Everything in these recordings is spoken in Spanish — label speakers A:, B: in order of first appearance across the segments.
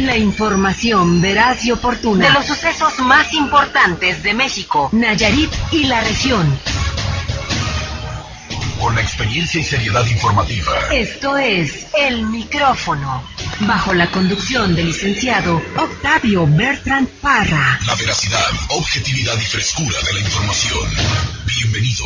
A: La información veraz y oportuna de los sucesos más importantes de México, Nayarit y la región.
B: Con la experiencia y seriedad informativa.
A: Esto es El Micrófono, bajo la conducción del licenciado Octavio Bertrand Parra.
B: La veracidad, objetividad y frescura de la información. Bienvenido.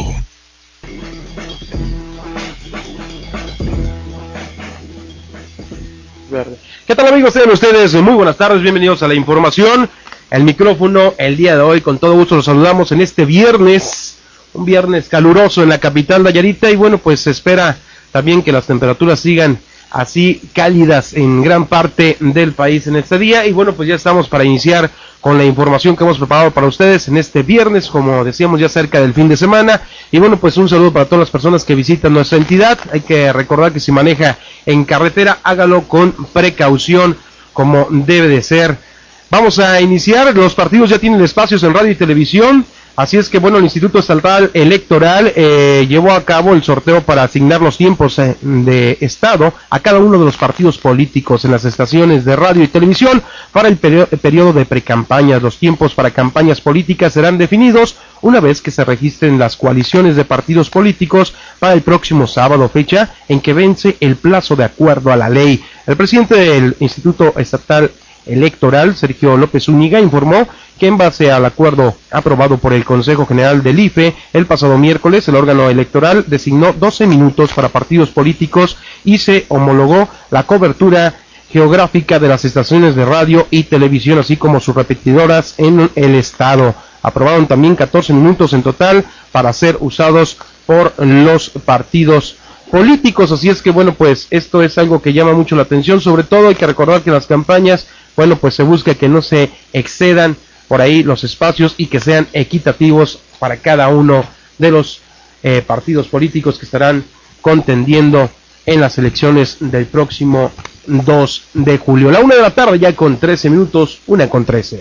C: ¿Qué tal, amigos? Sean ustedes muy buenas tardes, bienvenidos a la información. El Micrófono, el día de hoy, con todo gusto los saludamos en este viernes, un viernes caluroso en la capital nayarita, y bueno, pues se espera también que las temperaturas sigan así cálidas en gran parte del país en este día. Y bueno, pues ya estamos para iniciar con la información que hemos preparado para ustedes en este viernes, como decíamos, ya cerca del fin de semana. Y bueno, pues un saludo para todas las personas que visitan nuestra entidad. Hay que recordar que si maneja en carretera, hágalo con precaución, como debe de ser. Vamos a iniciar, los partidos ya tienen espacios en radio y televisión. Así es que bueno, el Instituto Estatal Electoral llevó a cabo el sorteo para asignar los tiempos de estado a cada uno de los partidos políticos en las estaciones de radio y televisión para el periodo de precampañas. Los tiempos para campañas políticas serán definidos una vez que se registren las coaliciones de partidos políticos para el próximo sábado, fecha en que vence el plazo de acuerdo a la ley. El presidente del Instituto Estatal Electoral, Sergio López Zúñiga, informó que en base al acuerdo aprobado por el Consejo General del IFE el pasado miércoles, el órgano electoral designó 12 minutos para partidos políticos y se homologó la cobertura geográfica de las estaciones de radio y televisión, así como sus repetidoras en el estado. Aprobaron también 14 minutos en total para ser usados por los partidos políticos. Así es que bueno, pues esto es algo que llama mucho la atención. Sobre todo hay que recordar que las campañas, bueno, pues se busca que no se excedan por ahí los espacios y que sean equitativos para cada uno de los partidos políticos que estarán contendiendo en las elecciones del próximo 2 de julio. La 1 de la tarde ya con 13 minutos, 1:13.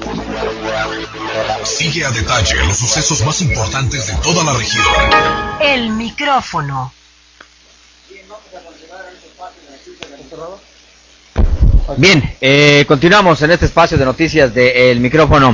B: Sigue a detalle los sucesos más importantes de toda la región.
A: El Micrófono.
D: Bien, continuamos en este espacio de noticias de El Micrófono.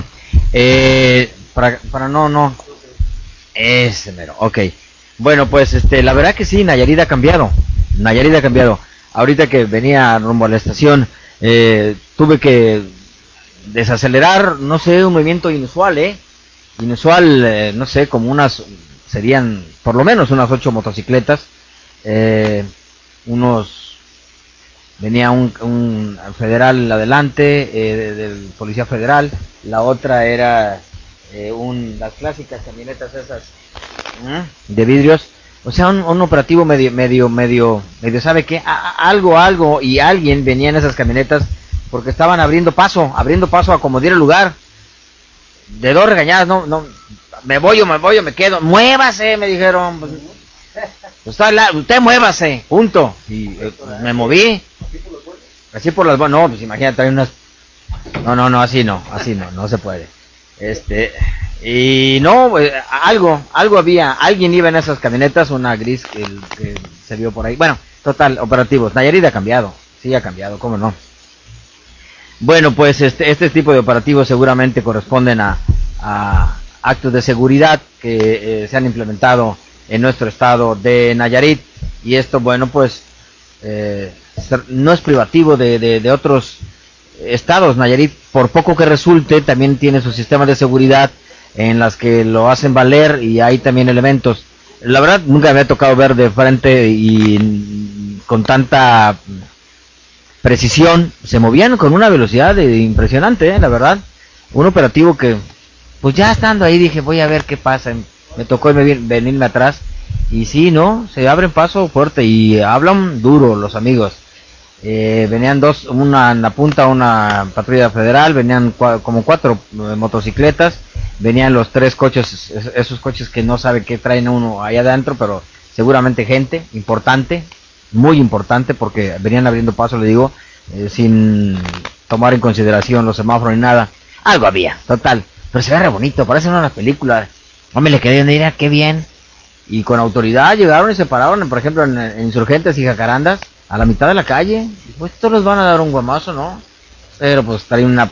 D: Para no, ese mero, ok. Bueno, pues la verdad que sí, Nayarit ha cambiado. Ahorita que venía rumbo a la estación, tuve que desacelerar, no sé, un movimiento inusual, no sé, como serían por lo menos unas 8 motocicletas, venía un federal adelante, del policía federal, la otra era las clásicas camionetas esas de vidrios, o sea, un operativo medio, ¿sabe qué? Algo, y alguien venía en esas camionetas porque estaban abriendo paso a como diera lugar. De 2 regañadas, no, me voy o me quedo, muévase, me dijeron, pues, usted muévase, punto, y me moví, así por las, no, pues imagínate, trae unas, no, así no se puede, y no, algo había, alguien iba en esas camionetas, una gris que se vio por ahí, bueno, total, operativos. Nayarit ha cambiado, cómo no. Bueno, pues este tipo de operativos seguramente corresponden a actos de seguridad que se han implementado en nuestro estado de Nayarit, y esto, bueno, pues no es privativo de otros estados. Nayarit, por poco que resulte, también tiene su sistema de seguridad en las que lo hacen valer, y hay también elementos. La verdad, nunca me ha tocado ver de frente y con tanta precisión. Se movían con una velocidad impresionante, la verdad. Un operativo que, pues ya estando ahí, dije, voy a ver qué pasa. Me tocó venirme atrás, y sí, ¿no? Se abren paso fuerte y hablan duro los amigos. Venían una en la punta, una patrulla federal, venían como 4 motocicletas, venían los 3 coches, esos coches que no sabe qué traen uno allá adentro, pero seguramente gente importante, muy importante, porque venían abriendo paso, le digo, sin tomar en consideración los semáforos ni nada. Algo había, total, pero se ve re bonito, parece una película. Hombre, le quedé donde qué bien. Y con autoridad llegaron y se pararon, por ejemplo, en Insurgentes y Jacarandas, a la mitad de la calle. Pues estos les van a dar un guamazo, ¿no? Pero pues trae una...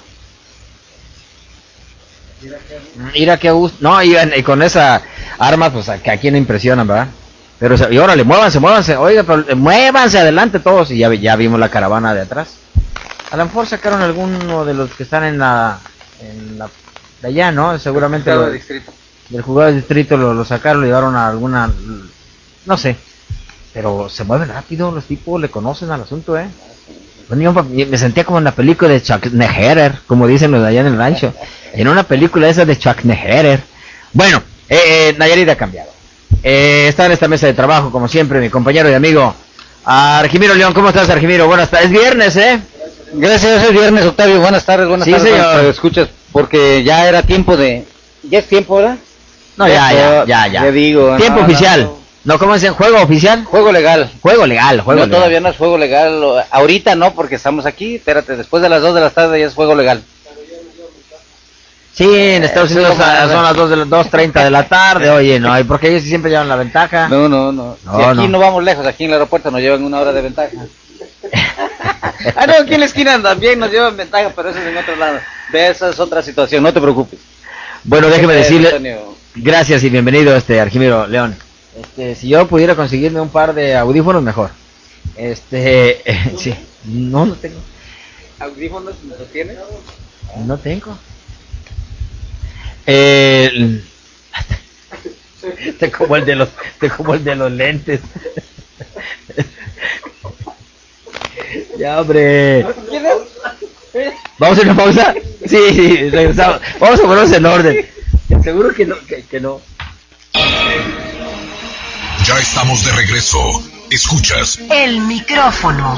D: Mira qué gusto. No, y con esa arma, pues que aquí no impresionan, ¿verdad? Pero, y órale, muévanse. Oiga, pero muévanse adelante todos. Y ya vimos la caravana de atrás. A lo mejor sacaron alguno de los que están en la de allá, ¿no? Seguramente
E: del distrito.
D: Del juzgado de distrito lo sacaron, lo llevaron a alguna, no sé. Pero se mueven rápido, los tipos le conocen al asunto, ¿eh? Bueno, yo me sentía como en la película de Chuck Neherer, como dicen los de allá en el rancho. En una película esa de Chuck Neherer. Bueno, Nayarit ha cambiado. Está en esta mesa de trabajo, como siempre, mi compañero y amigo Argimiro León. ¿Cómo estás, Argimiro? Buenas tardes. Es viernes, ¿eh?
E: Gracias, es viernes, Octavio. Buenas tardes,
D: Sí, señor.
E: Escuchas, porque ya era tiempo de... ¿Ya es tiempo, verdad?
D: No, ya.
E: Ya digo.
D: Tiempo oficial. No, ¿cómo dicen? ¿Juego oficial?
E: Juego legal.
D: Juego legal.
E: Todavía no es juego legal. Ahorita no, porque estamos aquí. Espérate, después de las 2 de la tarde ya es juego legal.
D: Sí, en Estados Unidos son las 2:30 de la tarde. Oye, no, ¿y por qué ellos siempre llevan la ventaja?
E: No. Si aquí no vamos lejos, aquí en el aeropuerto nos llevan 1 hora de ventaja. No, aquí en la esquina también nos llevan ventaja, pero eso es en otro lado. De esa es otra situación, no te preocupes.
D: Bueno, déjeme decirle,
E: Antonio.
D: gracias y bienvenido, Argimiro León. Si yo pudiera conseguirme un par de audífonos, mejor. Sí. No tengo.
E: ¿Audífonos no tienes?
D: No tengo. Te como el de los lentes. Ya, hombre. ¿Vamos a una pausa? Sí, regresamos. Vamos a ponernos en orden. Seguro que no.
B: Ya estamos de regreso. Escuchas
A: El micrófono.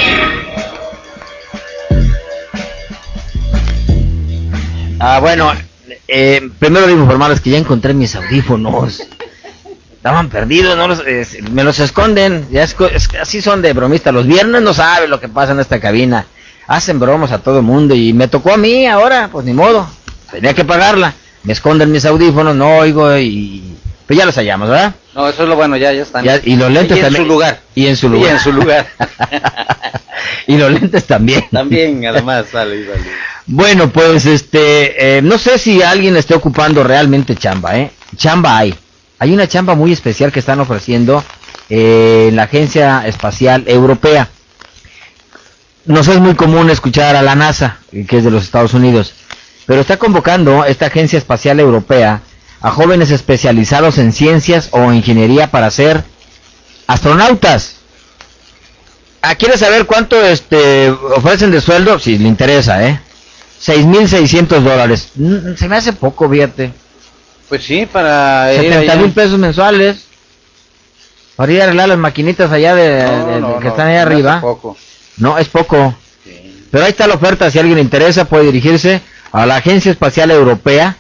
D: Bueno, primero debo informarles que ya encontré mis audífonos. Estaban perdidos, me los esconden. Así son de bromistas. Los viernes no saben lo que pasa en esta cabina. Hacen bromas a todo el mundo y me tocó a mí ahora, pues ni modo. Tenía que pagarla. Me esconden mis audífonos, no oigo pues ya los hallamos, ¿verdad?
E: No, eso es lo bueno, ya están.
D: Y los lentes
E: y
D: también.
E: En su lugar.
D: Y en su lugar. Y los lentes también.
E: También, además, sale.
D: Bueno, pues no sé si alguien esté ocupando realmente chamba, Chamba hay. Hay una chamba muy especial que están ofreciendo en la Agencia Espacial Europea. Nos es muy común escuchar a la NASA, que es de los Estados Unidos, pero está convocando esta Agencia Espacial Europea a jóvenes especializados en ciencias o ingeniería para ser astronautas. ¿Quieres saber cuánto ofrecen de sueldo? Si le interesa, $6,600. Se me hace poco, fíjate.
E: Pues sí, para
D: 70,000 pesos mensuales. Para ir a arreglar las maquinitas allá que están ahí arriba.
E: Poco.
D: No, es poco.
E: Sí.
D: Pero ahí está la oferta. Si a alguien le interesa, puede dirigirse a la Agencia Espacial Europea,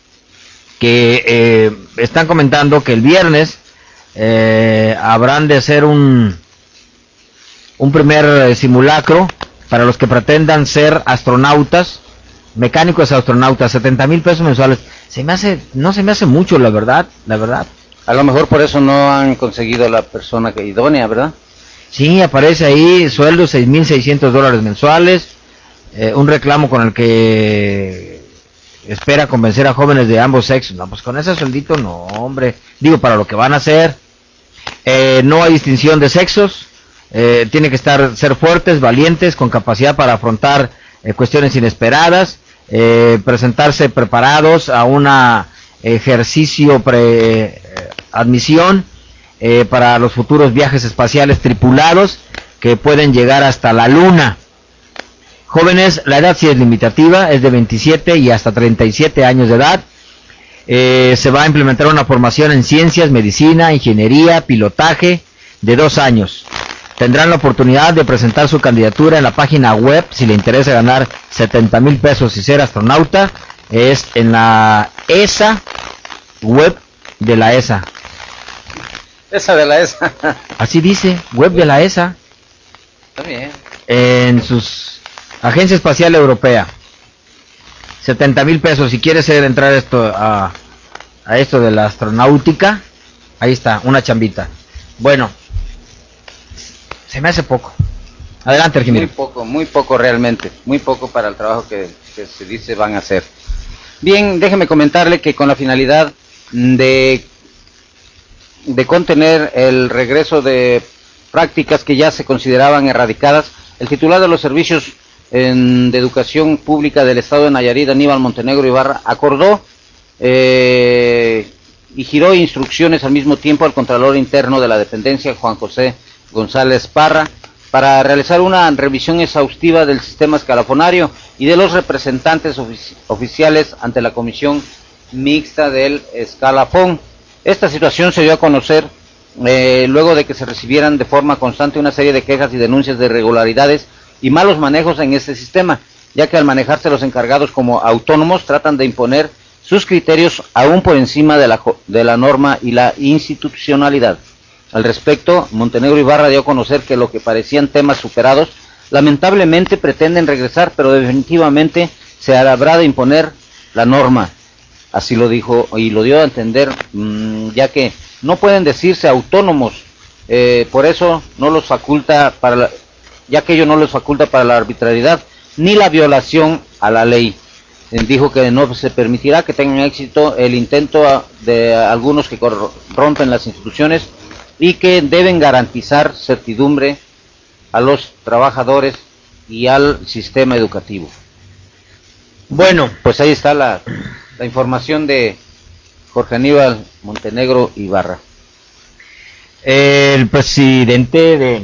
D: que están comentando que el viernes habrán de hacer un primer simulacro para los que pretendan ser astronautas, mecánicos astronautas. 70,000 pesos mensuales. No se me hace mucho, la verdad.
E: A lo mejor por eso no han conseguido la persona idónea, ¿verdad?
D: Sí, aparece ahí sueldo $6,600 mensuales, un reclamo con el que espera convencer a jóvenes de ambos sexos. No, pues con ese sueldito no, hombre. Digo, para lo que van a hacer. No hay distinción de sexos. Tiene que ser fuertes, valientes, con capacidad para afrontar cuestiones inesperadas, presentarse preparados a una ejercicio admisión para los futuros viajes espaciales tripulados que pueden llegar hasta la Luna. Jóvenes, la edad sí es limitativa, es de 27 y hasta 37 años de edad. Se va a implementar una formación en ciencias, medicina, ingeniería, pilotaje de 2 años. Tendrán la oportunidad de presentar su candidatura en la página web si le interesa ganar 70,000 pesos y ser astronauta. Es en la ESA, web de la ESA.
E: Esa de la ESA.
D: Así dice, web de la ESA.
E: Está bien.
D: En sus Agencia Espacial Europea. 70,000 pesos. Si quieres entrar a esto de la astronáutica, ahí está, una chambita. Bueno, se me hace poco. Adelante, Argimiro.
E: Muy poco realmente, muy poco para el trabajo que se dice van a hacer. Bien, déjeme comentarle que con la finalidad de contener el regreso de prácticas que ya se consideraban erradicadas, el titular de los servicios de educación pública del estado de Nayarit, Aníbal Montenegro Ibarra, acordó y giró instrucciones al mismo tiempo al Contralor Interno de la dependencia, Juan José González Parra, para realizar una revisión exhaustiva del sistema escalafonario y de los representantes oficiales ante la Comisión Mixta del Escalafón. Esta situación se dio a conocer luego de que se recibieran de forma constante una serie de quejas y denuncias de irregularidades y malos manejos en este sistema, ya que al manejarse los encargados como autónomos tratan de imponer sus criterios aún por encima de la norma y la institucionalidad. Al respecto, Montenegro Ibarra dio a conocer que lo que parecían temas superados, lamentablemente pretenden regresar, pero definitivamente se habrá de imponer la norma. Así lo dijo y lo dio a entender, ya que no pueden decirse autónomos, por eso no los faculta ya que ello no les faculta para la arbitrariedad ni la violación a la ley. Dijo que no se permitirá que tengan éxito el intento de algunos que corrompen las instituciones y que deben garantizar certidumbre a los trabajadores y al sistema educativo. Bueno, pues ahí está la información de Jorge Aníbal Montenegro Ibarra.
D: El presidente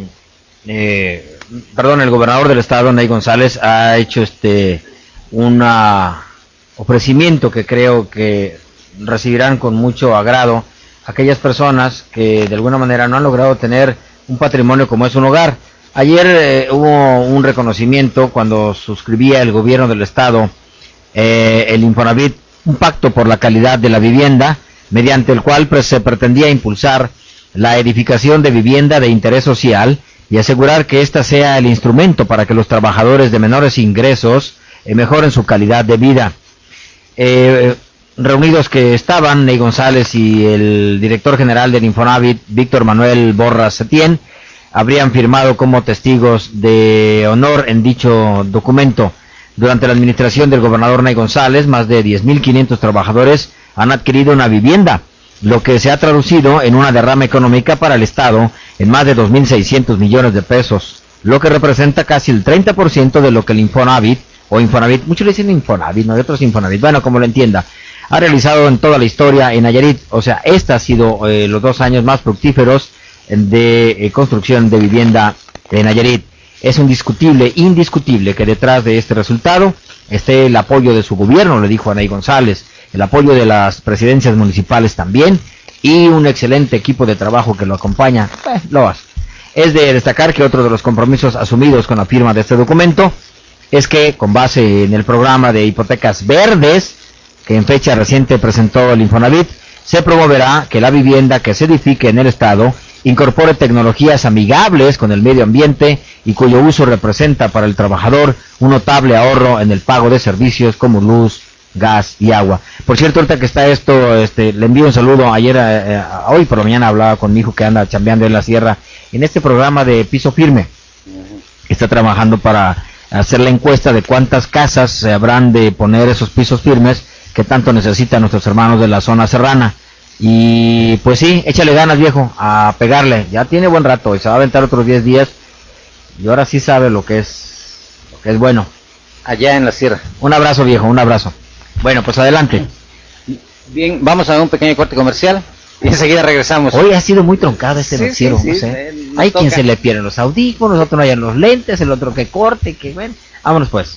D: el gobernador del estado, Ney González, ha hecho un ofrecimiento que creo que recibirán con mucho agrado aquellas personas que de alguna manera no han logrado tener un patrimonio como es un hogar. Ayer hubo un reconocimiento cuando suscribía el gobierno del estado el Infonavit, un pacto por la calidad de la vivienda, mediante el cual se pretendía impulsar la edificación de vivienda de interés social y asegurar que ésta sea el instrumento para que los trabajadores de menores ingresos mejoren su calidad de vida. Reunidos que estaban Ney González y el director general del Infonavit, Víctor Manuel Borras Setién, habrían firmado como testigos de honor en dicho documento. Durante la administración del gobernador Ney González, más de 10.500 trabajadores han adquirido una vivienda, lo que se ha traducido en una derrama económica para el Estado en más de 2.600 millones de pesos, lo que representa casi el 30% de lo que el Infonavit, muchos le dicen Infonavit, no hay otros Infonavit, bueno, como lo entienda, ha realizado en toda la historia en Nayarit. O sea, ha sido los 2 años más fructíferos de construcción de vivienda en Nayarit. Es indiscutible que detrás de este resultado esté el apoyo de su gobierno, le dijo a Ney González, el apoyo de las presidencias municipales también, y un excelente equipo de trabajo que lo acompaña. Es de destacar que otro de los compromisos asumidos con la firma de este documento es que, con base en el programa de hipotecas verdes, que en fecha reciente presentó el Infonavit, se promoverá que la vivienda que se edifique en el estado incorpore tecnologías amigables con el medio ambiente y cuyo uso representa para el trabajador un notable ahorro en el pago de servicios como luz, gas y agua. Por cierto, ahorita que está esto, le envío un saludo. Hoy por la mañana hablaba con mi hijo que anda chambeando en la sierra en este programa de Piso Firme. Está trabajando para hacer la encuesta de cuántas casas se habrán de poner esos pisos firmes que tanto necesitan nuestros hermanos de la zona serrana. Y pues sí, échale ganas, viejo, a pegarle. Ya tiene buen rato y se va a aventar otros 10 días. Y ahora sí sabe lo que es bueno.
E: Allá en la sierra.
D: Un abrazo, viejo, un abrazo. Bueno, pues adelante.
E: Bien, vamos a un pequeño corte comercial y enseguida regresamos.
D: Hoy ha sido muy troncado noticiero,
E: sí,
D: no sé. Hay quien se le pierden los audífonos, otro no hayan los lentes, el otro que corte, que bueno. Vámonos pues.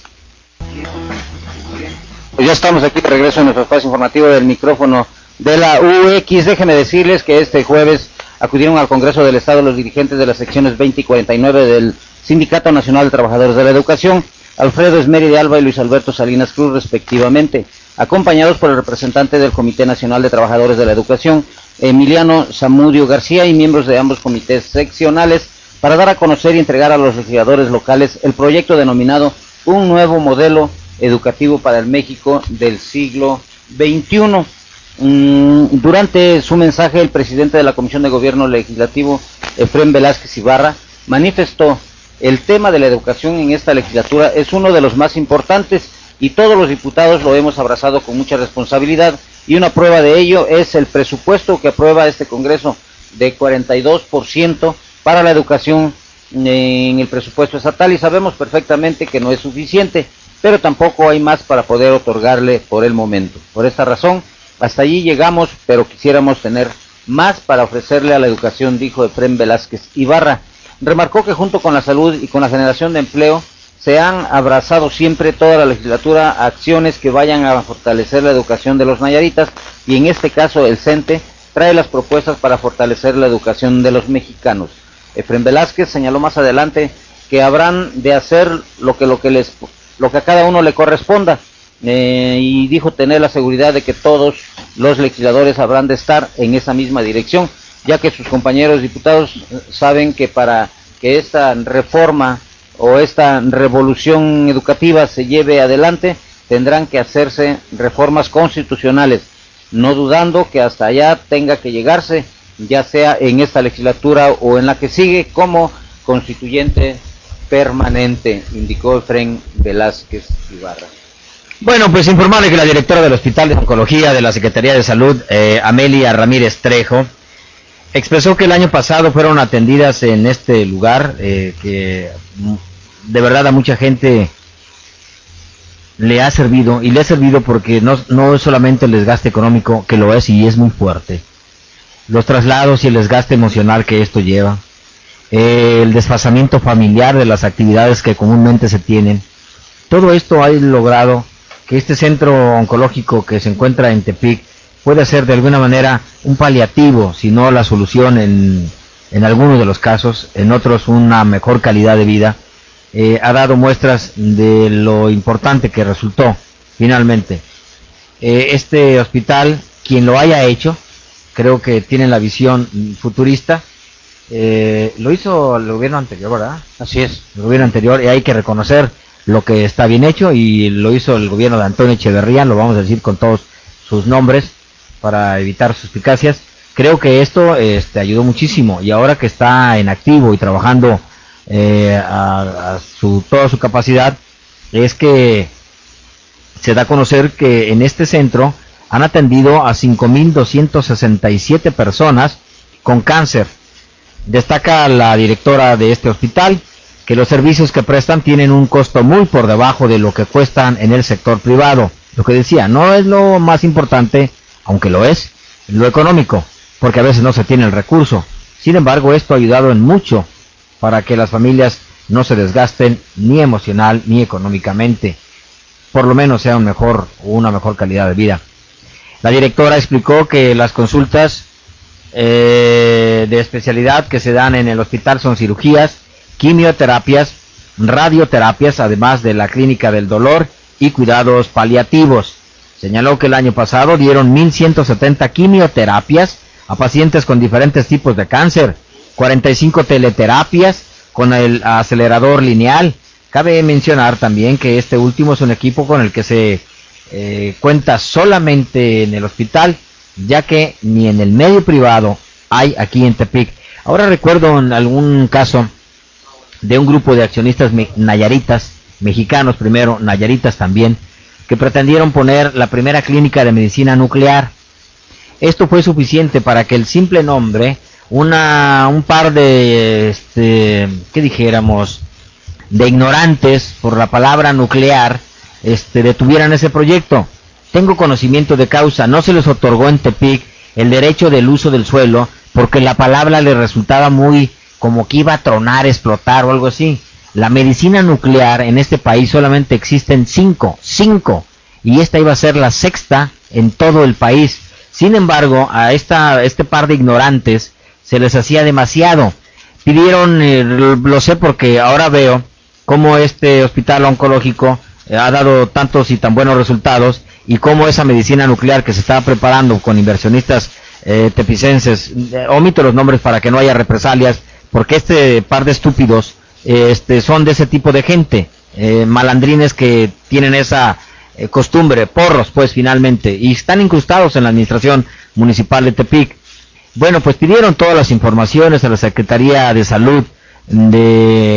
E: Pues ya estamos aquí de regreso en nuestro espacio informativo del micrófono de la UX. Déjenme decirles que este jueves acudieron al Congreso del Estado los dirigentes de las secciones 20 y 49 del Sindicato Nacional de Trabajadores de la Educación, Alfredo Esmeri de Alba y Luis Alberto Salinas Cruz, respectivamente, acompañados por el representante del Comité Nacional de Trabajadores de la Educación, Emiliano Zamudio García, y miembros de ambos comités seccionales, para dar a conocer y entregar a los legisladores locales el proyecto denominado Un Nuevo Modelo Educativo para el México del Siglo XXI. Durante su mensaje, el presidente de la Comisión de Gobierno Legislativo, Efrén Velázquez Ibarra, manifestó el tema de la educación en esta legislatura es uno de los más importantes y todos los diputados lo hemos abrazado con mucha responsabilidad, y una prueba de ello es el presupuesto que aprueba este Congreso de 42% para la educación en el presupuesto estatal, y sabemos perfectamente que no es suficiente, pero tampoco hay más para poder otorgarle por el momento. Por esta razón, hasta allí llegamos, pero quisiéramos tener más para ofrecerle a la educación, dijo Efrén Velázquez Ibarra. Remarcó que junto con la salud y con la generación de empleo se han abrazado siempre toda la legislatura acciones que vayan a fortalecer la educación de los nayaritas, y en este caso el CENTE trae las propuestas para fortalecer la educación de los mexicanos. Efrén Velázquez señaló más adelante que habrán de hacer lo que a cada uno le corresponda, y dijo tener la seguridad de que todos los legisladores habrán de estar en esa misma dirección, ya que sus compañeros diputados saben que para que esta reforma o esta revolución educativa se lleve adelante, tendrán que hacerse reformas constitucionales, no dudando que hasta allá tenga que llegarse, ya sea en esta legislatura o en la que sigue, como constituyente permanente, indicó Efrén Velázquez Ibarra.
D: Bueno, pues informarle que la directora del Hospital de Oncología de la Secretaría de Salud, Amelia Ramírez Trejo, expresó que el año pasado fueron atendidas en este lugar, que de verdad a mucha gente le ha servido, y le ha servido porque no es solamente el desgaste económico, que lo es y es muy fuerte, los traslados y el desgaste emocional que esto lleva, el desfasamiento familiar de las actividades que comúnmente se tienen. Todo esto ha logrado que este centro oncológico que se encuentra en Tepic puede ser de alguna manera un paliativo, si no la solución en algunos de los casos, en otros una mejor calidad de vida. Ha dado muestras de lo importante que resultó finalmente. Este hospital, quien lo haya hecho, creo que tiene la visión futurista. Lo hizo el gobierno anterior, ¿verdad?
E: Así es.
D: El gobierno anterior, y hay que reconocer lo que está bien hecho, y lo hizo el gobierno de Antonio Echeverría, lo vamos a decir con todos sus nombres para evitar suspicacias. Creo que esto ayudó muchísimo, y ahora que está en activo y trabajando a toda su capacidad, es que se da a conocer que en este centro han atendido a 5.267 personas con cáncer. Destaca la directora de este hospital que los servicios que prestan tienen un costo muy por debajo de lo que cuestan en el sector privado. Lo que decía, no es lo más importante, aunque lo es, lo económico, porque a veces no se tiene el recurso. Sin embargo, esto ha ayudado en mucho para que las familias no se desgasten ni emocional ni económicamente. Por lo menos sea una mejor calidad de vida. La directora explicó que las consultas de especialidad que se dan en el hospital son cirugías, quimioterapias, radioterapias, además de la clínica del dolor y cuidados paliativos. Señaló que el año pasado dieron 1.170 quimioterapias a pacientes con diferentes tipos de cáncer, 45 teleterapias con el acelerador lineal. Cabe mencionar también que este último es un equipo con el que se cuenta solamente en el hospital, ya que ni en el medio privado hay aquí en Tepic. Ahora recuerdo en algún caso de un grupo de accionistas nayaritas, mexicanos primero, nayaritas también, que pretendieron poner la primera clínica de medicina nuclear. Esto fue suficiente para que el simple nombre, un par de, ¿qué dijéramos?, de ignorantes por la palabra nuclear, detuvieran ese proyecto. Tengo conocimiento de causa, no se les otorgó en Tepic el derecho del uso del suelo porque la palabra le resultaba muy como que iba a tronar, explotar o algo así. La medicina nuclear en este país solamente existen 5, y esta iba a ser la 6ª en todo el país. Sin embargo, a este par de ignorantes se les hacía demasiado. Pidieron, lo sé porque ahora veo cómo este hospital oncológico ha dado tantos y tan buenos resultados, y cómo esa medicina nuclear que se estaba preparando con inversionistas tepicenses, omito los nombres para que no haya represalias, porque este par de estúpidos son de ese tipo de gente, malandrines que tienen esa costumbre, porros pues finalmente, y están incrustados en la administración municipal de Tepic. Bueno, pues pidieron todas las informaciones a la Secretaría de Salud de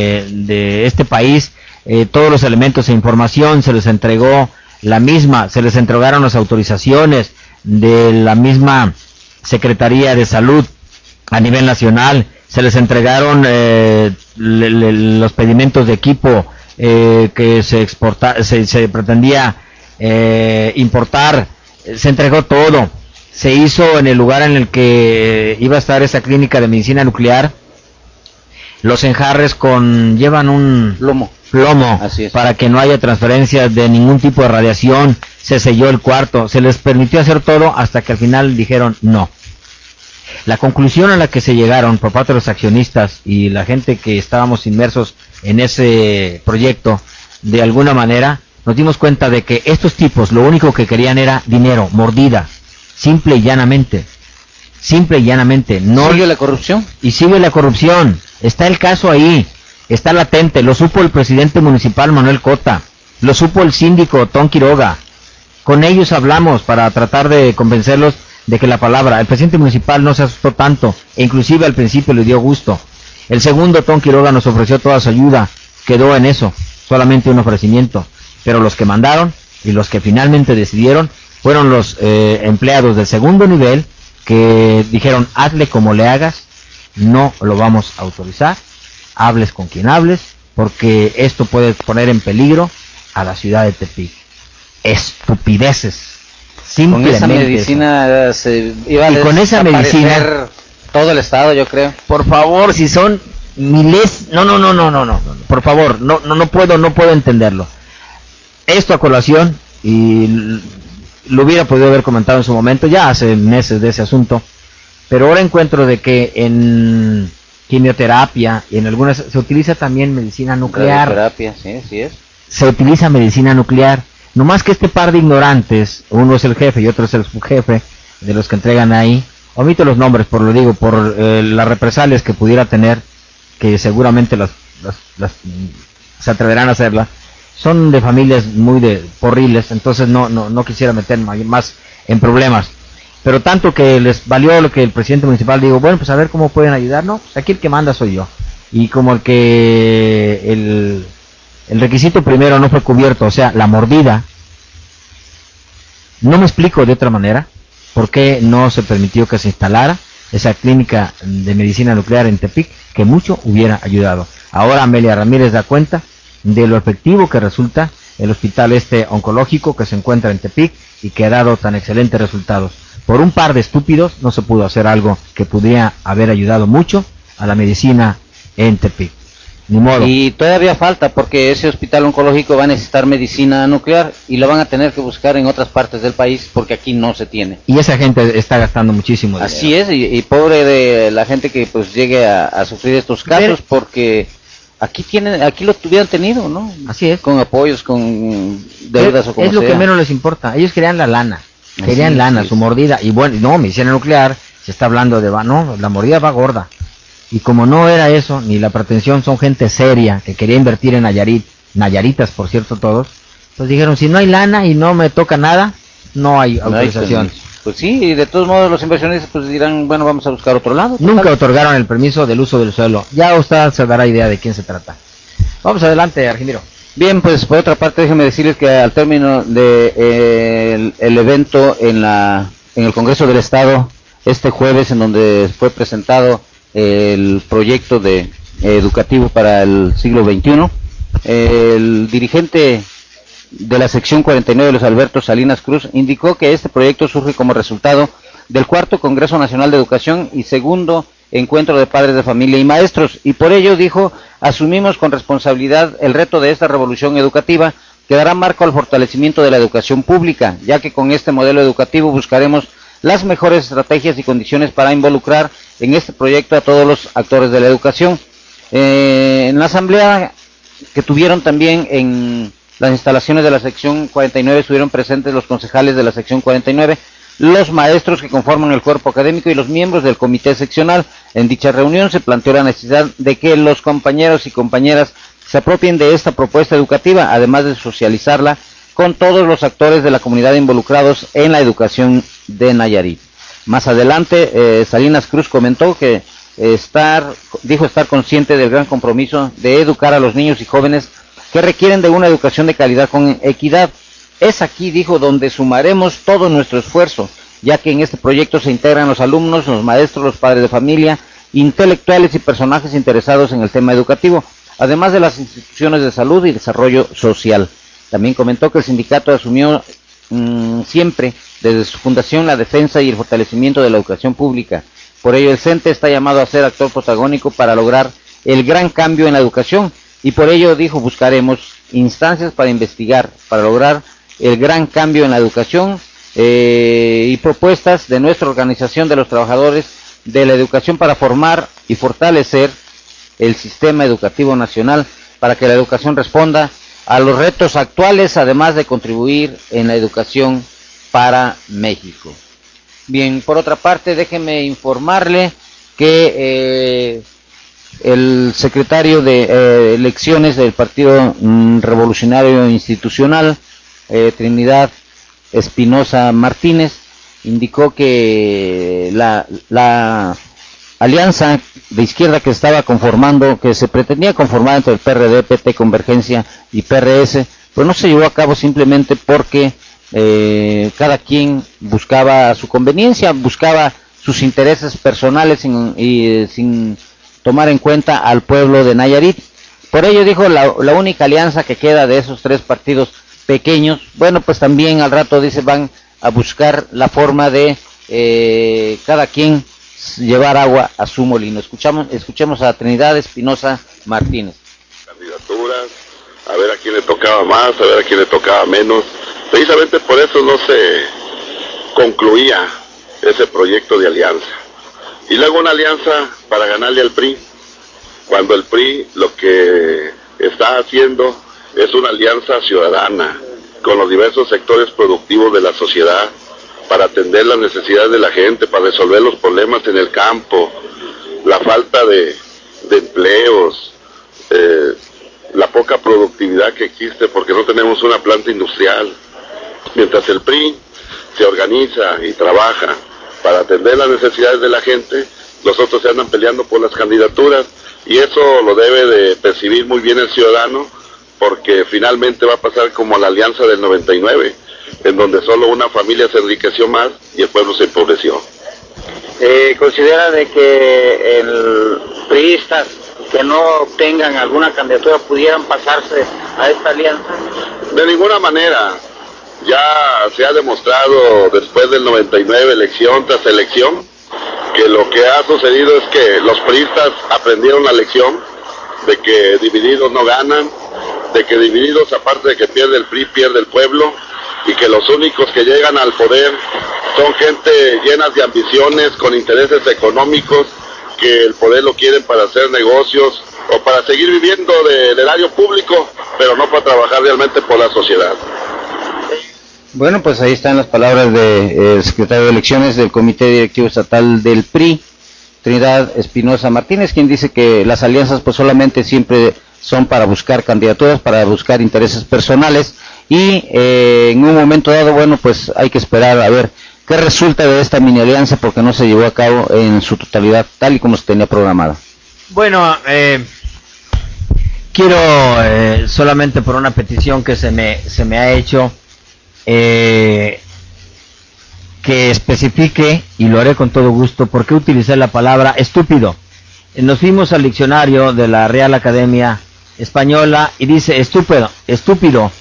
D: de este país, todos los elementos e información, se les entregó se les entregaron las autorizaciones de la misma Secretaría de Salud a nivel nacional, se les entregaron los pedimentos de equipo que se pretendía importar, se entregó todo, se hizo en el lugar en el que iba a estar esa clínica de medicina nuclear, los enjarres llevan un plomo para que no haya transferencias de ningún tipo de radiación, se selló el cuarto, se les permitió hacer todo hasta que al final dijeron no. La conclusión a la que se llegaron por parte de los accionistas y la gente que estábamos inmersos en ese proyecto, de alguna manera nos dimos cuenta de que estos tipos lo único que querían era dinero, mordida, simple y llanamente. No,
E: ¿sigue la corrupción?
D: Y sigue la corrupción. Está el caso ahí, está latente, lo supo el presidente municipal Manuel Cota, lo supo el síndico Tom Quiroga. Con ellos hablamos para tratar de convencerlos de que la palabra, el presidente municipal no se asustó tanto, e inclusive al principio le dio gusto. El segundo, Tom Quiroga, nos ofreció toda su ayuda, quedó en eso, solamente un ofrecimiento. Pero los que mandaron y los que finalmente decidieron fueron los empleados del segundo nivel, que dijeron, hazle como le hagas, no lo vamos a autorizar, hables con quien hables, porque esto puede poner en peligro a la ciudad de Tepic. Estupideces.
E: Con esa medicina se iba a desaparecer todo el estado, yo creo.
D: Por favor, si son miles, no, por favor, no puedo entenderlo. Esto a colación, y lo hubiera podido haber comentado en su momento, ya hace meses de ese asunto, pero ahora encuentro de que en quimioterapia y en algunas se utiliza también medicina nuclear.
E: Radioterapia, sí es.
D: Se utiliza medicina nuclear. No más que este par de ignorantes, uno es el jefe y otro es el subjefe de los que entregan ahí, omito los nombres, por las represalias que pudiera tener, que seguramente las se atreverán a hacerlas, son de familias muy porriles, entonces no quisiera meterme más en problemas, pero tanto que les valió lo que el presidente municipal dijo, bueno, pues a ver cómo pueden ayudarnos, pues aquí el que manda soy yo, y como el que el requisito primero no fue cubierto, o sea, la mordida, no me explico de otra manera por qué no se permitió que se instalara esa clínica de medicina nuclear en Tepic, que mucho hubiera ayudado. Ahora Amelia Ramírez da cuenta de lo efectivo que resulta el hospital oncológico que se encuentra en Tepic y que ha dado tan excelentes resultados. Por un par de estúpidos no se pudo hacer algo que pudiera haber ayudado mucho a la medicina en Tepic. Ni modo.
E: Y todavía falta, porque ese hospital oncológico va a necesitar medicina nuclear y lo van a tener que buscar en otras partes del país porque aquí no se tiene.
D: Y esa gente está gastando muchísimo dinero.
E: Así es, y pobre de la gente que pues llegue a sufrir estos casos, porque aquí lo hubieran tenido, ¿no?
D: Así es.
E: Con apoyos, con deudas o como sea.
D: Es lo que menos les importa. Ellos querían la lana. Querían lana, su mordida. Y bueno, no, medicina nuclear, se está hablando de, no, la mordida va gorda. Y como no era eso, ni la pretensión, son gente seria, que quería invertir en Nayarit, nayaritas por cierto todos, pues dijeron, si no hay lana y no me toca nada, no hay autorización.
E: Pues sí, y de todos modos los inversionistas pues dirán, bueno, vamos a buscar otro lado.
D: Nunca otorgaron el permiso del uso del suelo. Ya usted se dará idea de quién se trata. Vamos adelante, Argimiro.
E: Bien, pues por otra parte déjenme decirles que al término de el evento en el Congreso del Estado, este jueves, en donde fue presentado el proyecto educativo para el siglo XXI, el dirigente de la sección 49, Luis Alberto Salinas Cruz, indicó que este proyecto surge como resultado del 4º Congreso Nacional de Educación y 2º Encuentro de Padres de Familia y Maestros, y por ello, dijo, asumimos con responsabilidad el reto de esta revolución educativa que dará marco al fortalecimiento de la educación pública, ya que con este modelo educativo buscaremos las mejores estrategias y condiciones para involucrar en este proyecto a todos los actores de la educación. En la asamblea que tuvieron también en las instalaciones de la sección 49 estuvieron presentes los concejales de la sección 49, los maestros que conforman el cuerpo académico y los miembros del comité seccional. En dicha reunión se planteó la necesidad de que los compañeros y compañeras se apropien de esta propuesta educativa, además de socializarla con todos los actores de la comunidad involucrados en la educación de Nayarit. Más adelante, Salinas Cruz comentó que dijo estar consciente del gran compromiso de educar a los niños y jóvenes que requieren de una educación de calidad con equidad. Es aquí, dijo, donde sumaremos todo nuestro esfuerzo, ya que en este proyecto se integran los alumnos, los maestros, los padres de familia, intelectuales y personajes interesados en el tema educativo, además de las instituciones de salud y desarrollo social. También comentó que el sindicato asumió siempre, desde su fundación, la defensa y el fortalecimiento de la educación pública. Por ello, el CENTE está llamado a ser actor protagónico para lograr el gran cambio en la educación, y por ello, dijo, buscaremos instancias para investigar, para lograr el gran cambio en la educación y propuestas de nuestra organización de los trabajadores de la educación para formar y fortalecer el sistema educativo nacional para que la educación responda a los retos actuales, además de contribuir en la educación para México. Bien, por otra parte, déjeme informarle que el secretario de elecciones del Partido Revolucionario Institucional, Trinidad Espinosa Martínez, indicó que la alianza de izquierda que estaba conformando, que se pretendía conformar entre el PRD, PT, Convergencia y PRS, pues no se llevó a cabo simplemente porque cada quien buscaba su conveniencia, buscaba sus intereses personales sin tomar en cuenta al pueblo de Nayarit. Por ello, dijo, la única alianza que queda de esos tres partidos pequeños, bueno, pues también al rato, dice, van a buscar la forma de cada quien llevar agua a su molino. Escuchemos a Trinidad Espinosa Martínez.
F: Candidaturas, a ver a quién le tocaba más, a ver a quién le tocaba menos. Precisamente por eso no se concluía ese proyecto de alianza. Y luego una alianza para ganarle al PRI, cuando el PRI lo que está haciendo es una alianza ciudadana con los diversos sectores productivos de la sociedad para atender las necesidades de la gente, para resolver los problemas en el campo, la falta de empleos, la poca productividad que existe porque no tenemos una planta industrial. Mientras el PRI se organiza y trabaja para atender las necesidades de la gente, los otros se andan peleando por las candidaturas, y eso lo debe de percibir muy bien el ciudadano, porque finalmente va a pasar como la alianza del 99, en donde solo una familia se enriqueció más y el pueblo se empobreció.
E: ¿Considera de que el priistas que no obtengan alguna candidatura pudieran pasarse a esta alianza?
F: De ninguna manera. Ya se ha demostrado después del 99, elección tras elección, que lo que ha sucedido es que los priistas aprendieron la lección de que divididos no ganan, de que divididos, aparte de que pierde el PRI, pierde el pueblo, y que los únicos que llegan al poder son gente llenas de ambiciones, con intereses económicos, que el poder lo quieren para hacer negocios o para seguir viviendo del erario público, pero no para trabajar realmente por la sociedad.
E: Bueno, pues ahí están las palabras del secretario de elecciones del Comité Directivo Estatal del PRI, Trinidad Espinosa Martínez, quien dice que las alianzas pues solamente siempre son para buscar candidaturas, para buscar intereses personales, y en un momento dado, bueno, pues hay que esperar a ver qué resulta de esta mini alianza, porque no se llevó a cabo en su totalidad tal y como se tenía programado.
D: Bueno, quiero solamente por una petición que se me ha hecho, que especifique, y lo haré con todo gusto, por qué utilicé la palabra estúpido. Nos fuimos al diccionario de la Real Academia Española y dice estúpido,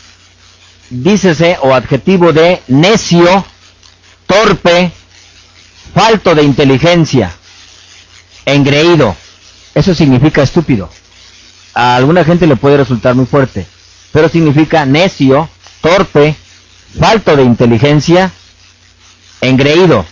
D: dícese o adjetivo de necio, torpe, falto de inteligencia, engreído. Eso significa estúpido. A alguna gente le puede resultar muy fuerte, pero significa necio, torpe, falto de inteligencia, engreído.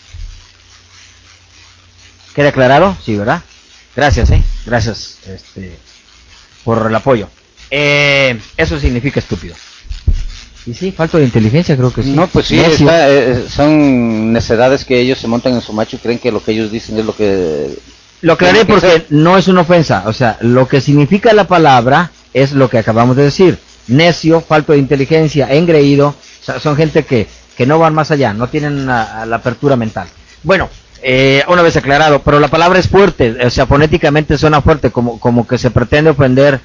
D: ¿Queda aclarado? Sí, ¿verdad? Gracias, gracias por el apoyo. Eso significa estúpido. Y sí, falta de inteligencia, creo que sí.
E: No, pues sí, son necedades que ellos se montan en su macho y creen que lo que ellos dicen es lo que...
D: Lo aclaré porque no es una ofensa, o sea, lo que significa la palabra es lo que acabamos de decir. Necio, falto de inteligencia, engreído, o sea, son gente que no van más allá, no tienen la apertura mental. Bueno, una vez aclarado, pero la palabra es fuerte, o sea, fonéticamente suena fuerte, como que se pretende ofender,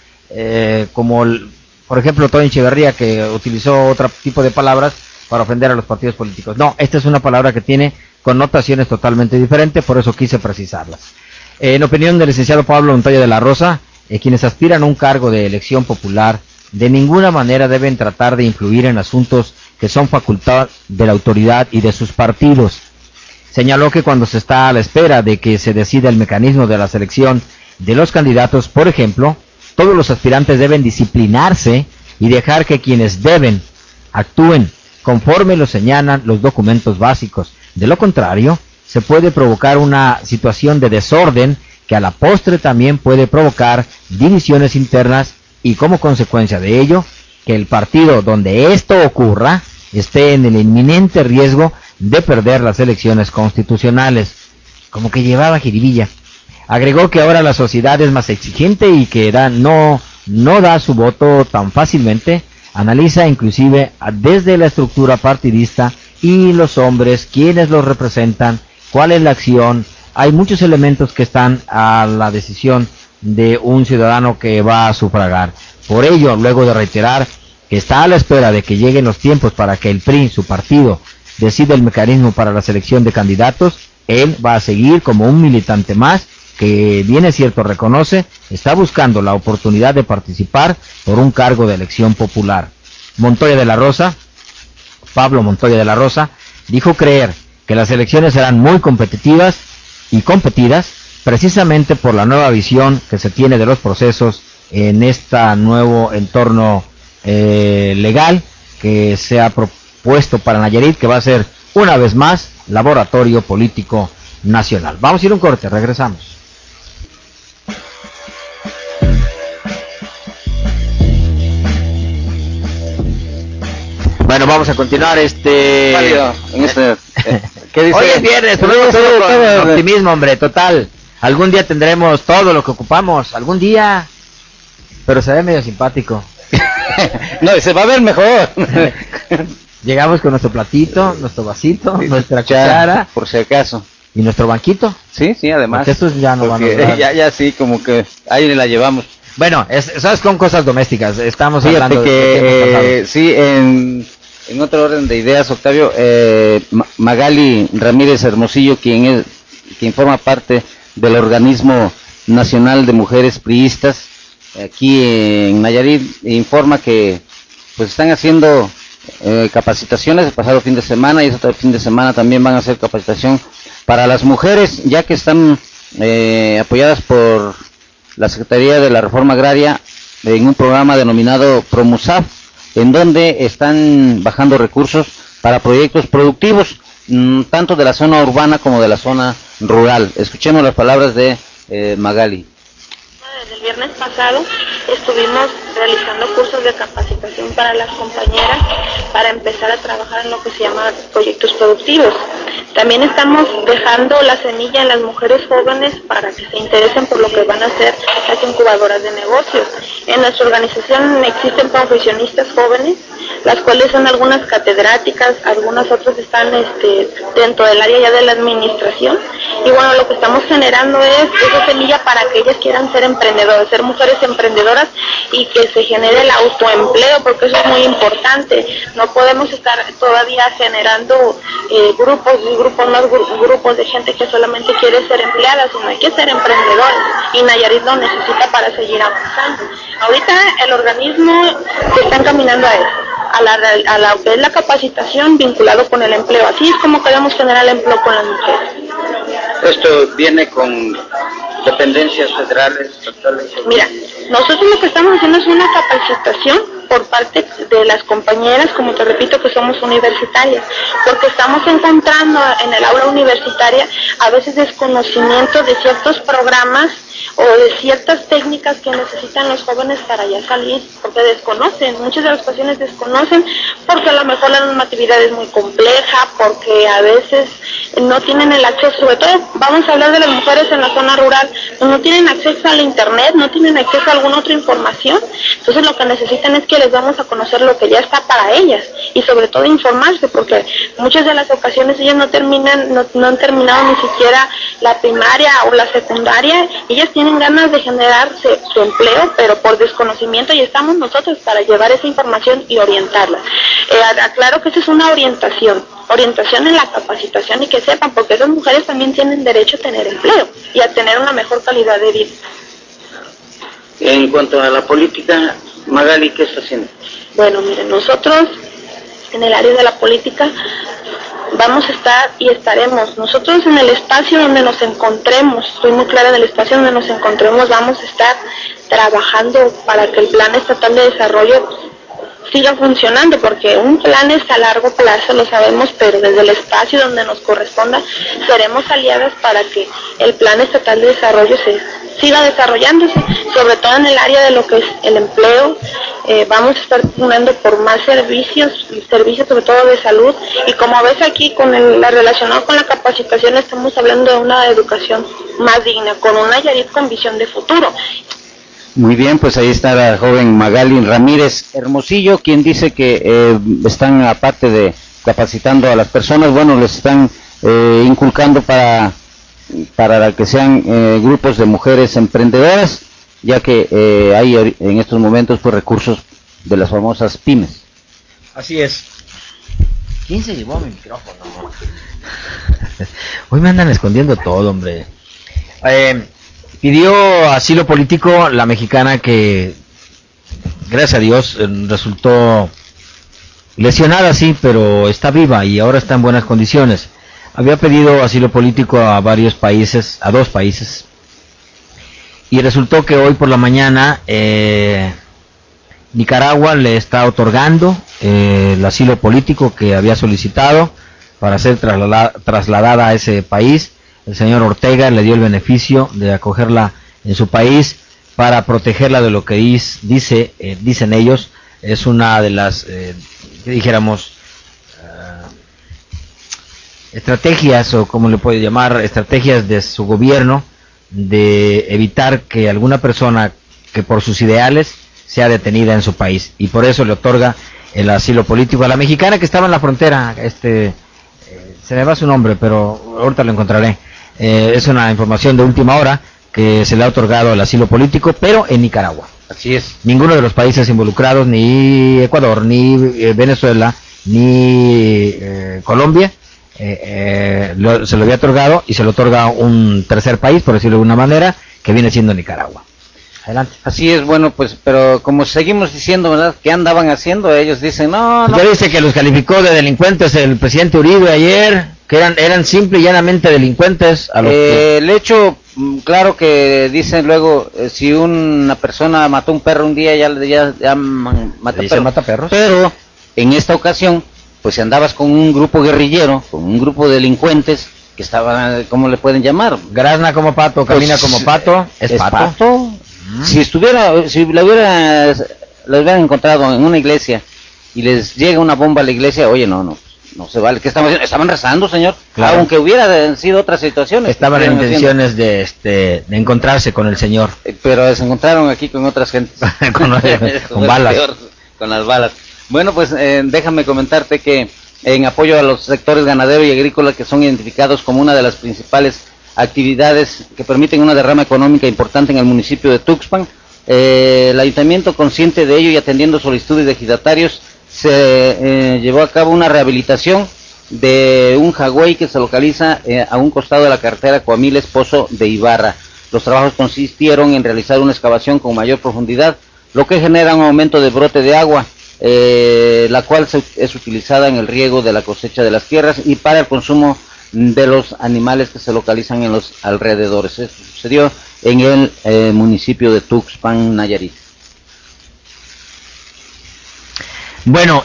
D: por ejemplo, Tony Echeverría, que utilizó otro tipo de palabras para ofender a los partidos políticos. No, esta es una palabra que tiene connotaciones totalmente diferentes, por eso quise precisarlas. En opinión del licenciado Pablo Montoya de la Rosa, quienes aspiran a un cargo de elección popular de ninguna manera deben tratar de influir en asuntos que son facultad de la autoridad y de sus partidos. Señaló que cuando se está a la espera de que se decida el mecanismo de la selección de los candidatos, por ejemplo, todos los aspirantes deben disciplinarse y dejar que quienes deben actúen conforme lo señalan los documentos básicos. De lo contrario, se puede provocar una situación de desorden que a la postre también puede provocar divisiones internas y como consecuencia de ello, que el partido donde esto ocurra esté en el inminente riesgo de perder las elecciones constitucionales. Como que llevaba jiribilla. Agregó que ahora la sociedad es más exigente y que no da su voto tan fácilmente. Analiza inclusive desde la estructura partidista y los hombres, quienes los representan, cuál es la acción. Hay muchos elementos que están a la decisión de un ciudadano que va a sufragar. Por ello, luego de reiterar que está a la espera de que lleguen los tiempos para que el PRI, su partido, decida el mecanismo para la selección de candidatos, él va a seguir como un militante más que, bien es cierto, reconoce, está buscando la oportunidad de participar por un cargo de elección popular. Montoya de la Rosa, Pablo Montoya de la Rosa, dijo creer que las elecciones serán muy competitivas y competidas precisamente por la nueva visión que se tiene de los procesos en este nuevo entorno legal que se ha propuesto para Nayarit, que va a ser una vez más laboratorio político nacional. Vamos a ir a un corte, regresamos. Bueno, vamos a continuar
E: ¿Qué dice?
D: Hoy es viernes, ponemos todo optimismo, hombre, total. Algún día tendremos todo lo que ocupamos, algún día. Pero se ve medio simpático.
E: No, se va a ver mejor.
D: Llegamos con nuestro platito, nuestro vasito, nuestra cuchara.
E: Por si acaso.
D: Y nuestro banquito.
E: Sí, además.
D: Porque estos ya no van a durar.
E: Ya sí, como que ahí la llevamos.
D: Bueno, sabes, con cosas domésticas. Estamos
E: Fíjate
D: hablando
E: que sí, en otro orden de ideas, Octavio, Magali Ramírez Hermosillo, quien forma parte del Organismo Nacional de Mujeres Priistas, aquí en Nayarit, informa que pues están haciendo capacitaciones el pasado fin de semana, y este fin de semana también van a hacer capacitación para las mujeres, ya que están apoyadas por la Secretaría de la Reforma Agraria en un programa denominado Promusaf, en donde están bajando recursos para proyectos productivos, tanto de la zona urbana como de la zona rural. Escuchemos las palabras de Magali.
G: Desde el viernes pasado estuvimos realizando cursos de capacitación para las compañeras para empezar a trabajar en lo que se llama proyectos productivos. También estamos dejando la semilla en las mujeres jóvenes para que se interesen por lo que van a hacer las incubadoras de negocios. En nuestra organización existen profesionistas jóvenes, las cuales son algunas catedráticas, algunas otras están dentro del área ya de la administración. Y bueno, lo que estamos generando es esa semilla para que ellas quieran ser emprendedoras, ser mujeres emprendedoras, y que se genere el autoempleo, porque eso es muy importante. No podemos estar todavía generando grupos de gente que solamente quiere ser empleada, sino hay que ser emprendedores, y Nayarit lo necesita para seguir avanzando. Ahorita el organismo se está encaminando a eso, a la que es la capacitación vinculado con el empleo. Así es como queremos generar el empleo con las mujeres.
E: Esto viene con dependencias federales, estatales.
G: Mira, nosotros lo que estamos haciendo es una capacitación por parte de las compañeras, como te repito, que somos universitarias, porque estamos encontrando en el aula universitaria a veces desconocimiento de ciertos programas o de ciertas técnicas que necesitan los jóvenes para ya salir, porque desconocen, muchas de las ocasiones desconocen, porque a lo mejor la normatividad es muy compleja, porque a veces no tienen el acceso, sobre todo vamos a hablar de las mujeres en la zona rural, no tienen acceso al internet, no tienen acceso a alguna otra información. Entonces lo que necesitan es que les damos a conocer lo que ya está para ellas y sobre todo informarse, porque muchas de las ocasiones ellas no han terminado ni siquiera la primaria o la secundaria. Ellas tienen ganas de generarse su empleo, pero por desconocimiento, y estamos nosotros para llevar esa información y orientarlas. Aclaro que esa es una orientación en la capacitación, y que sepan, porque esas mujeres también tienen derecho a tener empleo y a tener una mejor calidad de vida.
E: En cuanto a la política, Magali, ¿qué está haciendo?
G: Bueno, miren, nosotros en el área de la política vamos a estar y estaremos. Nosotros en el espacio donde nos encontremos, estoy muy clara, en el espacio donde nos encontremos vamos a estar trabajando para que el Plan Estatal de Desarrollo siga funcionando, porque un plan es a largo plazo, lo sabemos, pero desde el espacio donde nos corresponda seremos aliadas para que el Plan Estatal de Desarrollo se siga desarrollándose, sobre todo en el área de lo que es el empleo. Vamos a estar poniendo por más servicios sobre todo de salud, y como ves aquí relacionado con la capacitación, estamos hablando de una educación más digna, con una Nayarit con visión de futuro.
E: Muy bien, pues ahí está la joven Magali Ramírez Hermosillo, quien dice que están, aparte de capacitando a las personas, bueno, les están inculcando para que sean grupos de mujeres emprendedoras, ya que hay en estos momentos pues recursos de las famosas pymes.
D: Así es. ¿Quién se llevó mi micrófono? Hoy me andan escondiendo todo, hombre. Pidió asilo político la mexicana que, gracias a Dios, resultó lesionada, sí, pero está viva y ahora está en buenas condiciones. Había pedido asilo político a varios países, a 2 países, y resultó que hoy por la mañana Nicaragua le está otorgando el asilo político que había solicitado para ser trasladada a ese país. El señor Ortega le dio el beneficio de acogerla en su país para protegerla de lo que dicen ellos, es una de las, que dijéramos, estrategias, o como le puede llamar, estrategias de su gobierno, de evitar que alguna persona que por sus ideales sea detenida en su país, y por eso le otorga el asilo político a la mexicana que estaba en la frontera. Se me va su nombre, pero ahorita lo encontraré. Es una información de última hora que se le ha otorgado el asilo político, pero en Nicaragua.
E: Así es.
D: Ninguno de los países involucrados, ni Ecuador, ni Venezuela, ni Colombia, se lo había otorgado, y se lo otorga un tercer país, por decirlo de una manera, que viene siendo Nicaragua. Adelante.
E: Así es, bueno, pues, pero como seguimos diciendo, ¿verdad?, ¿qué andaban haciendo? Ellos dicen, no.
D: Ya dice que los calificó de delincuentes el presidente Uribe ayer, que eran simple y llanamente delincuentes.
E: El hecho, claro que dicen luego, si una persona mató un perro un día, ya mata perros. Pero en esta ocasión, pues si andabas con un grupo guerrillero, con un grupo de delincuentes que estaban, ¿cómo le pueden llamar?
D: Grazna como pato, camina pues, como pato, es pato.
E: Si lo hubieran encontrado en una iglesia y les llega una bomba a la iglesia, oye, no se vale. ¿Qué estaban haciendo? Estaban rezando, señor. Claro. Aunque hubiera sido otras situaciones.
D: Estaban en intenciones de encontrarse con el Señor.
E: Pero se encontraron aquí con otras gentes.
D: con balas.
E: Peor, con las balas. Bueno, pues déjame comentarte que en apoyo a los sectores ganadero y agrícola, que son identificados como una de las principales actividades que permiten una derrama económica importante en el municipio de Tuxpan, el ayuntamiento, consciente de ello y atendiendo solicitudes de ejidatarios, se llevó a cabo una rehabilitación de un jagüey que se localiza a un costado de la carretera Coamiles Pozo de Ibarra. Los trabajos consistieron en realizar una excavación con mayor profundidad, lo que genera un aumento de brote de agua, la cual es utilizada en el riego de la cosecha de las tierras y para el consumo de los animales que se localizan en los alrededores. Esto sucedió en el municipio de Tuxpan, Nayarit.
D: Bueno,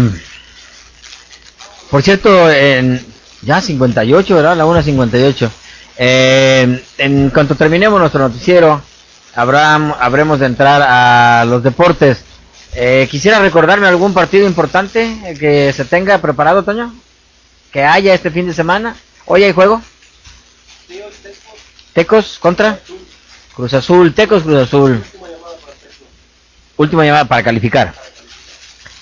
D: por cierto, ya 58, ¿verdad? La 1:58. En cuanto terminemos nuestro noticiero, habremos de entrar a los deportes. Quisiera recordarme algún partido importante que se tenga preparado, Toño, que haya este fin de semana. ¿Hoy hay juego? Tecos contra Cruz Azul. Tecos Cruz Azul. Última llamada para calificar.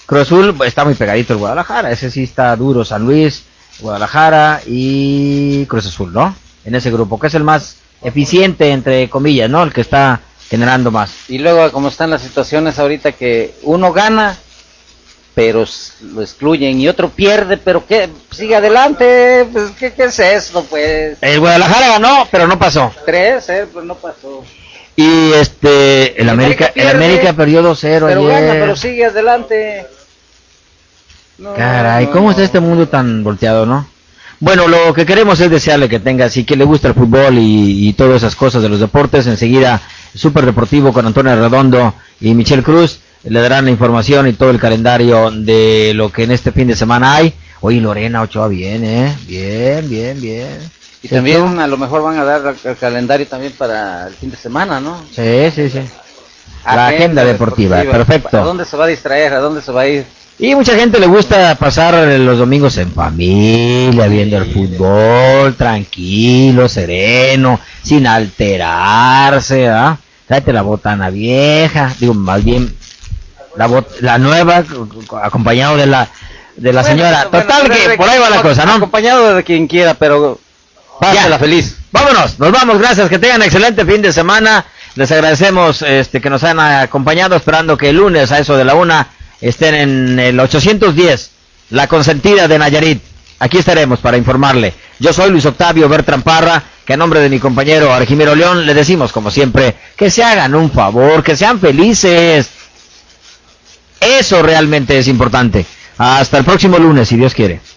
D: Cruz Azul está muy pegadito el Guadalajara, ese sí está duro, San Luis, Guadalajara y Cruz Azul, ¿no? En ese grupo, que es el más eficiente, entre comillas, ¿no? El que está generando más.
E: Y luego, como están las situaciones ahorita, que uno gana, pero lo excluyen, y otro pierde, pero que sigue adelante, pues, ¿qué es esto, pues?
D: El Guadalajara ganó, pero no pasó.
E: 3, pues no pasó.
D: Y el América perdió 2-0
E: pero
D: ayer.
E: gana, pero sigue adelante. No,
D: Caray, ¿cómo está este mundo tan volteado, no? Bueno, lo que queremos es desearle que tenga, si que le gusta el fútbol y todas esas cosas de los deportes, enseguida Super Deportivo con Antonio Redondo y Michelle Cruz le darán la información y todo el calendario de lo que en este fin de semana hay. Oye, Lorena Ochoa bien, bien.
E: Y también a lo mejor van a dar el calendario también para el fin de semana, ¿no?
D: Sí. La agenda deportiva, perfecto.
E: ¿A dónde se va a distraer? ¿A dónde se va a ir?
D: Y mucha gente le gusta pasar los domingos en familia, viendo el fútbol, tranquilo, sereno, sin alterarse, ¿ah? Tráete la botana vieja, digo, más bien la nueva, acompañado de la señora. Total que por ahí va la cosa, ¿no?
E: Acompañado de quien quiera, pero pásela feliz.
D: Vámonos, nos vamos, gracias, que tengan excelente fin de semana. Les agradecemos que nos hayan acompañado, esperando que el lunes a eso de la 1 estén en el 810, La Consentida de Nayarit. Aquí estaremos para informarle. Yo soy Luis Octavio Bertrand Parra, que a nombre de mi compañero Argimiro León le decimos, como siempre, que se hagan un favor, que sean felices. Eso realmente es importante. Hasta el próximo lunes, si Dios quiere.